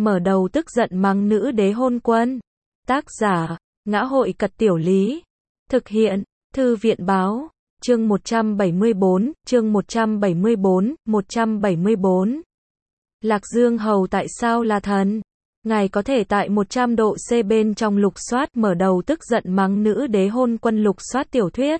mở đầu tức giận mắng nữ đế hôn quân. Tác giả, Ngã hội Cật Tiểu Lý. Thực hiện, Thư viện Báo. Chương 174, chương 174, 174. Lạc Dương Hầu tại sao là thần? Ngài có thể tại 100 độ C bên trong lục soát mở đầu tức giận mắng nữ đế hôn quân lục soát tiểu thuyết.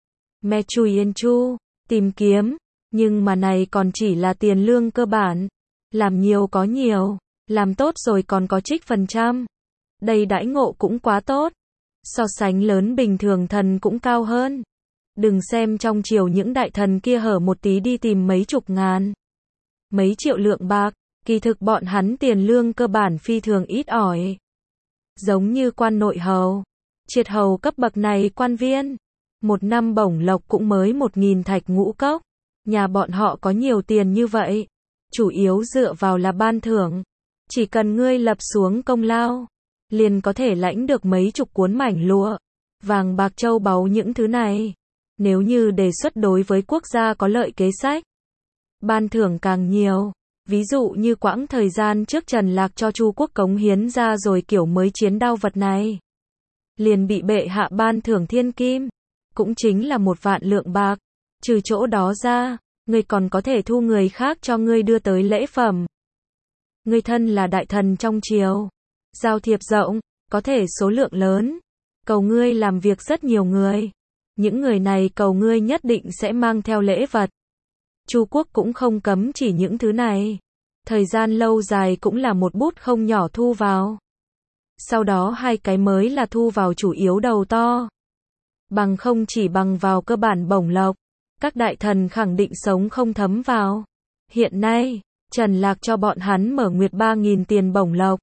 Me Chui Yên Chu, tìm kiếm, nhưng mà này còn chỉ là tiền lương cơ bản. Làm nhiều có nhiều, làm tốt rồi còn có trích phần trăm. Đây đãi ngộ cũng quá tốt. So sánh lớn bình thường thần cũng cao hơn. Đừng xem trong triều những đại thần kia hở một tí đi tìm mấy chục ngàn, mấy triệu lượng bạc, kỳ thực bọn hắn tiền lương cơ bản phi thường ít ỏi. Giống như quan nội hầu, triệt hầu cấp bậc này quan viên, một năm bổng lộc cũng mới 1.000 thạch ngũ cốc. Nhà bọn họ có nhiều tiền như vậy, chủ yếu dựa vào là ban thưởng. Chỉ cần ngươi lập xuống công lao, liền có thể lãnh được mấy chục cuốn mảnh lụa, vàng bạc châu báu những thứ này. Nếu như đề xuất đối với quốc gia có lợi kế sách, ban thưởng càng nhiều. Ví dụ như quãng thời gian trước Trần Lạc cho Chu quốc cống hiến ra rồi kiểu mới chiến đao vật này, liền bị bệ hạ ban thưởng thiên kim, cũng chính là 1 vạn lượng bạc. Trừ chỗ đó ra, ngươi còn có thể thu người khác cho ngươi đưa tới lễ phẩm. Ngươi thân là đại thần trong triều, giao thiệp rộng, có thể số lượng lớn, cầu ngươi làm việc rất nhiều người. Những người này cầu ngươi nhất định sẽ mang theo lễ vật. Chu quốc cũng không cấm chỉ những thứ này. Thời gian lâu dài cũng là một bút không nhỏ thu vào. Sau đó 2 cái mới là thu vào chủ yếu đầu to. Bằng không chỉ bằng vào cơ bản bổng lộc, các đại thần khẳng định sống không thấm vào. Hiện nay, Trần Lạc cho bọn hắn mở nguyệt 3.000 tiền bổng lộc.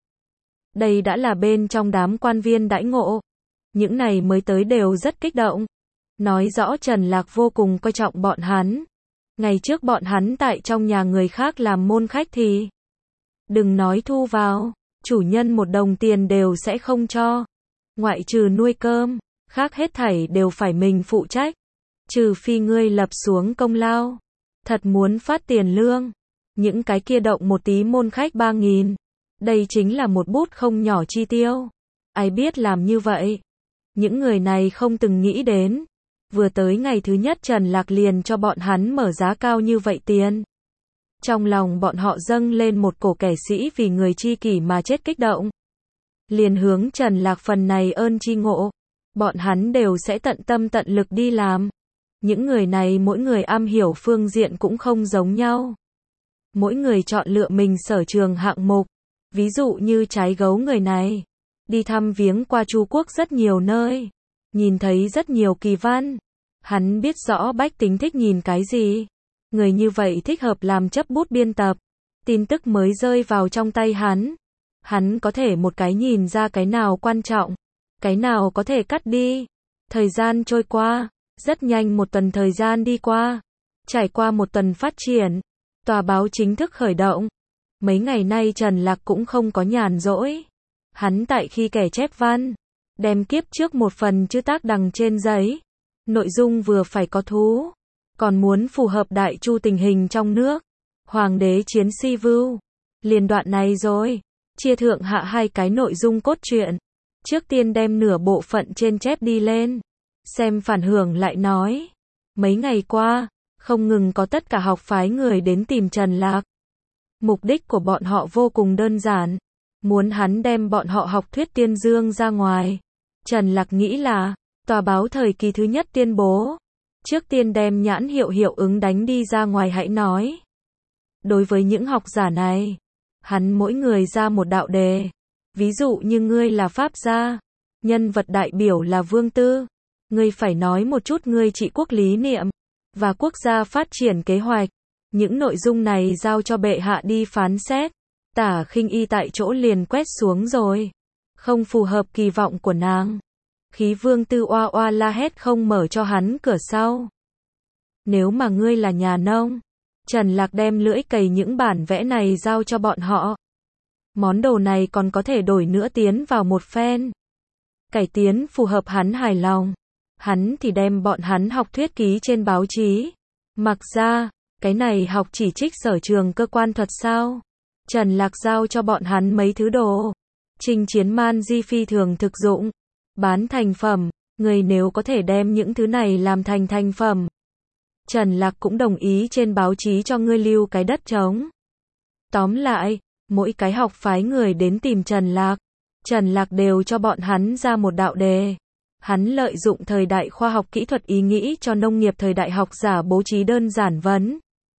Đây đã là bên trong đám quan viên đãi ngộ. Những này mới tới đều rất kích động. Nói rõ Trần Lạc vô cùng coi trọng bọn hắn. Ngày trước bọn hắn tại trong nhà người khác làm môn khách thì đừng nói thu vào, chủ nhân 1 đồng tiền đều sẽ không cho. Ngoại trừ nuôi cơm, khác hết thảy đều phải mình phụ trách. Trừ phi ngươi lập xuống công lao, thật muốn phát tiền lương, những cái kia động một tí môn khách 3.000, đây chính là một bút không nhỏ chi tiêu. Ai biết làm như vậy? Những người này không từng nghĩ đến. Vừa tới ngày thứ nhất Trần Lạc liền cho bọn hắn mở giá cao như vậy tiền. Trong lòng bọn họ dâng lên một cổ kẻ sĩ vì người chi kỷ mà chết kích động. Liền hướng Trần Lạc phần này ơn chi ngộ. Bọn hắn đều sẽ tận tâm tận lực đi làm. Những người này mỗi người am hiểu phương diện cũng không giống nhau. Mỗi người chọn lựa mình sở trường hạng mục. Ví dụ như trái gấu người này, đi thăm viếng qua Chu quốc rất nhiều nơi, nhìn thấy rất nhiều kỳ văn. Hắn biết rõ bách tính thích nhìn cái gì. Người như vậy thích hợp làm chấp bút biên tập. Tin tức mới rơi vào trong tay hắn. Hắn có thể một cái nhìn ra cái nào quan trọng, cái nào có thể cắt đi. Thời gian trôi qua, rất nhanh 1 tuần thời gian đi qua. Trải qua 1 tuần phát triển, tòa báo chính thức khởi động. Mấy ngày nay Trần Lạc cũng không có nhàn rỗi. Hắn tại khi kẻ chép văn, đem kiếp trước 1 phần chữ tác đằng trên giấy. Nội dung vừa phải có thú, còn muốn phù hợp đại chu tình hình trong nước. Hoàng đế chiến si vưu, liền đoạn này rồi, chia thượng hạ 2 cái nội dung cốt truyện. Trước tiên đem nửa bộ phận trên chép đi lên, xem phản hưởng lại nói. Mấy ngày qua, không ngừng có tất cả học phái người đến tìm Trần Lạc. Mục đích của bọn họ vô cùng đơn giản, muốn hắn đem bọn họ học thuyết tiên dương ra ngoài. Trần Lạc nghĩ là, tòa báo thời kỳ thứ nhất tuyên bố, trước tiên đem nhãn hiệu hiệu ứng đánh đi ra ngoài hãy nói. Đối với những học giả này, hắn mỗi người ra một đạo đề. Ví dụ như ngươi là pháp gia, nhân vật đại biểu là Vương Tư, ngươi phải nói một chút ngươi trị quốc lý niệm và quốc gia phát triển kế hoạch. Những nội dung này giao cho bệ hạ đi phán xét. Tả Khinh Y tại chỗ liền quét xuống rồi, không phù hợp kỳ vọng của nàng. Khí Vương Tư oa oa la hét không mở cho hắn cửa sau. Nếu mà ngươi là nhà nông, Trần Lạc đem lưỡi cày những bản vẽ này giao cho bọn họ. Món đồ này còn có thể đổi nữa tiến vào một phen. Cải tiến phù hợp hắn hài lòng. Hắn thì đem bọn hắn học thuyết ký trên báo chí. Mặc ra, cái này học chỉ trích sở trường cơ quan thuật sao? Trần Lạc giao cho bọn hắn mấy thứ đồ. Chinh chiến man di phi thường thực dụng. Bán thành phẩm, người nếu có thể đem những thứ này làm thành thành phẩm. Trần Lạc cũng đồng ý trên báo chí cho ngươi lưu cái đất trống. Tóm lại, mỗi cái học phái người đến tìm Trần Lạc đều cho bọn hắn ra một đạo đề. Hắn lợi dụng thời đại khoa học kỹ thuật ý nghĩ cho nông nghiệp thời đại học giả bố trí đơn giản vấn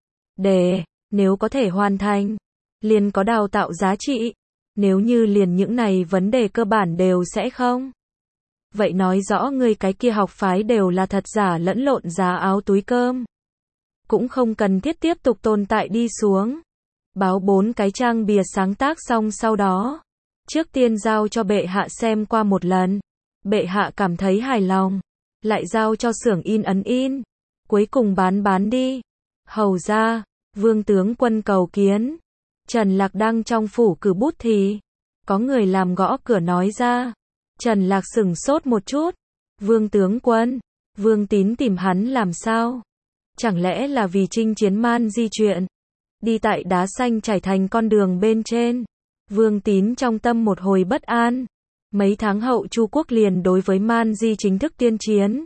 đề, nếu có thể hoàn thành, liền có đào tạo giá trị. Nếu như liền những này vấn đề cơ bản đều sẽ không, vậy nói rõ người cái kia học phái đều là thật giả lẫn lộn giá áo túi cơm. Cũng không cần thiết tiếp tục tồn tại đi xuống. Báo 4 cái trang bìa sáng tác xong sau đó, trước tiên giao cho bệ hạ xem qua một lần. Bệ hạ cảm thấy hài lòng, lại giao cho xưởng in ấn in. Cuối cùng bán đi. Hầu ra, Vương tướng quân cầu kiến. Trần Lạc đang trong phủ cử bút thì có người làm gõ cửa nói ra. Trần Lạc sửng sốt một chút. Vương tướng quân, Vương Tín tìm hắn làm sao? Chẳng lẽ là vì chinh chiến man di chuyện? Đi tại đá xanh trải thành con đường bên trên. Vương Tín trong tâm một hồi bất an. Mấy tháng hậu Chu quốc liền đối với man di chính thức tiên chiến.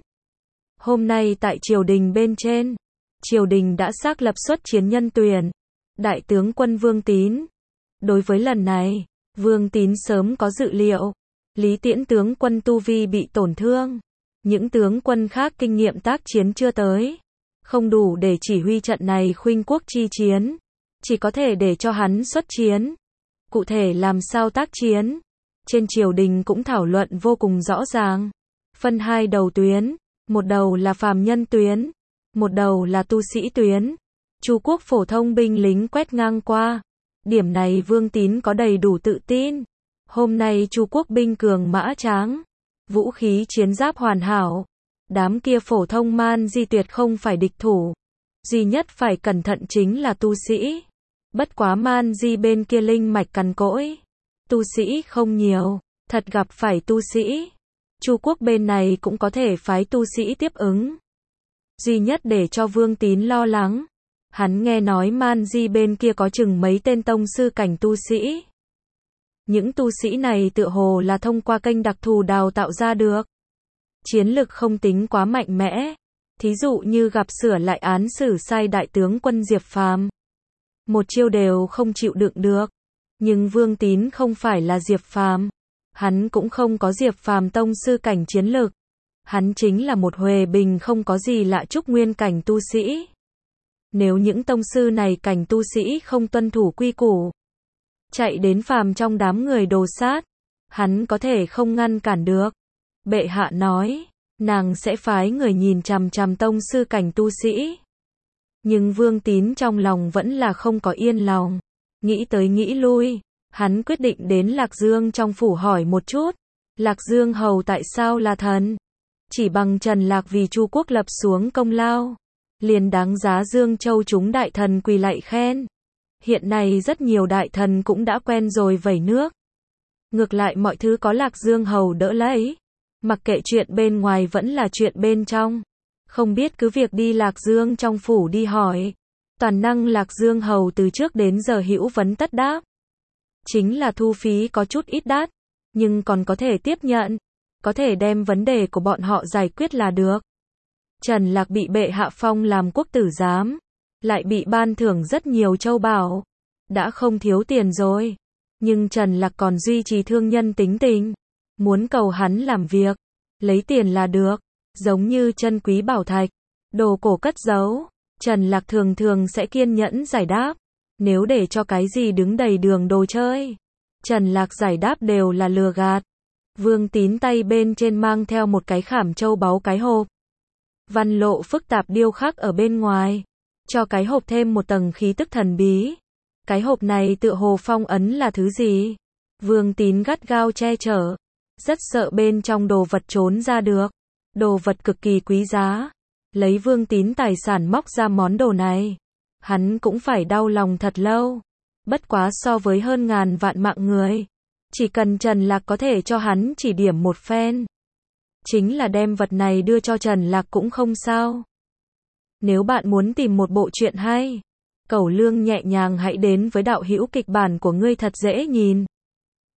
Hôm nay tại triều đình bên trên, triều đình đã xác lập xuất chiến nhân tuyển. Đại tướng quân Vương Tín. Đối với lần này, Vương Tín sớm có dự liệu. Lý Tiễn tướng quân tu vi bị tổn thương. Những tướng quân khác kinh nghiệm tác chiến chưa tới. Không đủ để chỉ huy trận này khuynh quốc chi chiến. Chỉ có thể để cho hắn xuất chiến. Cụ thể làm sao tác chiến? Trên triều đình cũng thảo luận vô cùng rõ ràng. Phân hai đầu tuyến. Một đầu là phàm nhân tuyến. Một đầu là tu sĩ tuyến. Chu quốc phổ thông binh lính quét ngang qua. Điểm này Vương Tín có đầy đủ tự tin. Hôm nay Chu quốc binh cường mã tráng. Vũ khí chiến giáp hoàn hảo. Đám kia phổ thông man di tuyệt không phải địch thủ. Duy nhất phải cẩn thận chính là tu sĩ. Bất quá man di bên kia linh mạch cằn cỗi. Tu sĩ không nhiều. Thật gặp phải tu sĩ. Chu quốc bên này cũng có thể phái tu sĩ tiếp ứng. Duy nhất để cho Vương Tín lo lắng. Hắn nghe nói man di bên kia có chừng mấy tên tông sư cảnh tu sĩ. Những tu sĩ này tựa hồ là thông qua kênh đặc thù đào tạo ra được. Chiến lực không tính quá mạnh mẽ. Thí dụ như gặp sửa lại án xử sai đại tướng quân Diệp Phàm. Một chiêu đều không chịu đựng được. Nhưng Vương Tín không phải là Diệp Phàm. Hắn cũng không có Diệp Phàm tông sư cảnh chiến lực. Hắn chính là một huề bình không có gì lạ trúc nguyên cảnh tu sĩ. Nếu những tông sư này cảnh tu sĩ không tuân thủ quy củ, chạy đến phàm trong đám người đồ sát, hắn có thể không ngăn cản được. Bệ hạ nói, nàng sẽ phái người nhìn chằm chằm tông sư cảnh tu sĩ. Nhưng Vương Tín trong lòng vẫn là không có yên lòng. Nghĩ tới nghĩ lui, hắn quyết định đến Lạc Dương trong phủ hỏi một chút. Lạc Dương hầu tại sao là thần? Chỉ bằng Trần Lạc vì Chu quốc lập xuống công lao, liền đáng giá Dương Châu chúng đại thần quỳ lạy khen. Hiện nay rất nhiều đại thần cũng đã quen rồi vẩy nước. Ngược lại mọi thứ có Lạc Dương hầu đỡ lấy. Mặc kệ chuyện bên ngoài vẫn là chuyện bên trong. Không biết cứ việc đi Lạc Dương trong phủ đi hỏi. Toàn năng Lạc Dương hầu từ trước đến giờ hữu vấn tất đáp. Chính là thu phí có chút ít đắt, nhưng còn có thể tiếp nhận. Có thể đem vấn đề của bọn họ giải quyết là được. Trần Lạc bị bệ hạ phong làm quốc tử giám, lại bị ban thưởng rất nhiều châu báu. Đã không thiếu tiền rồi. Nhưng Trần Lạc còn duy trì thương nhân tính tình. Muốn cầu hắn làm việc, lấy tiền là được. Giống như chân quý bảo thạch, đồ cổ cất giấu. Trần Lạc thường thường sẽ kiên nhẫn giải đáp. Nếu để cho cái gì đứng đầy đường đồ chơi, Trần Lạc giải đáp đều là lừa gạt. Vương Tín tay bên trên mang theo một cái khảm châu báu cái hộp. Văn lộ phức tạp điêu khắc ở bên ngoài. Cho cái hộp thêm một tầng khí tức thần bí. Cái hộp này tựa hồ phong ấn là thứ gì? Vương Tín gắt gao che chở. Rất sợ bên trong đồ vật trốn ra được. Đồ vật cực kỳ quý giá. Lấy Vương Tín tài sản móc ra món đồ này. Hắn cũng phải đau lòng thật lâu. Bất quá so với hơn ngàn vạn mạng người. Chỉ cần Trần Lạc có thể cho hắn chỉ điểm một phen. Chính là đem vật này đưa cho Trần Lạc cũng không sao. Nếu bạn muốn tìm một bộ truyện hay, Cẩu Lương nhẹ nhàng hãy đến với đạo hữu kịch bản của ngươi thật dễ nhìn.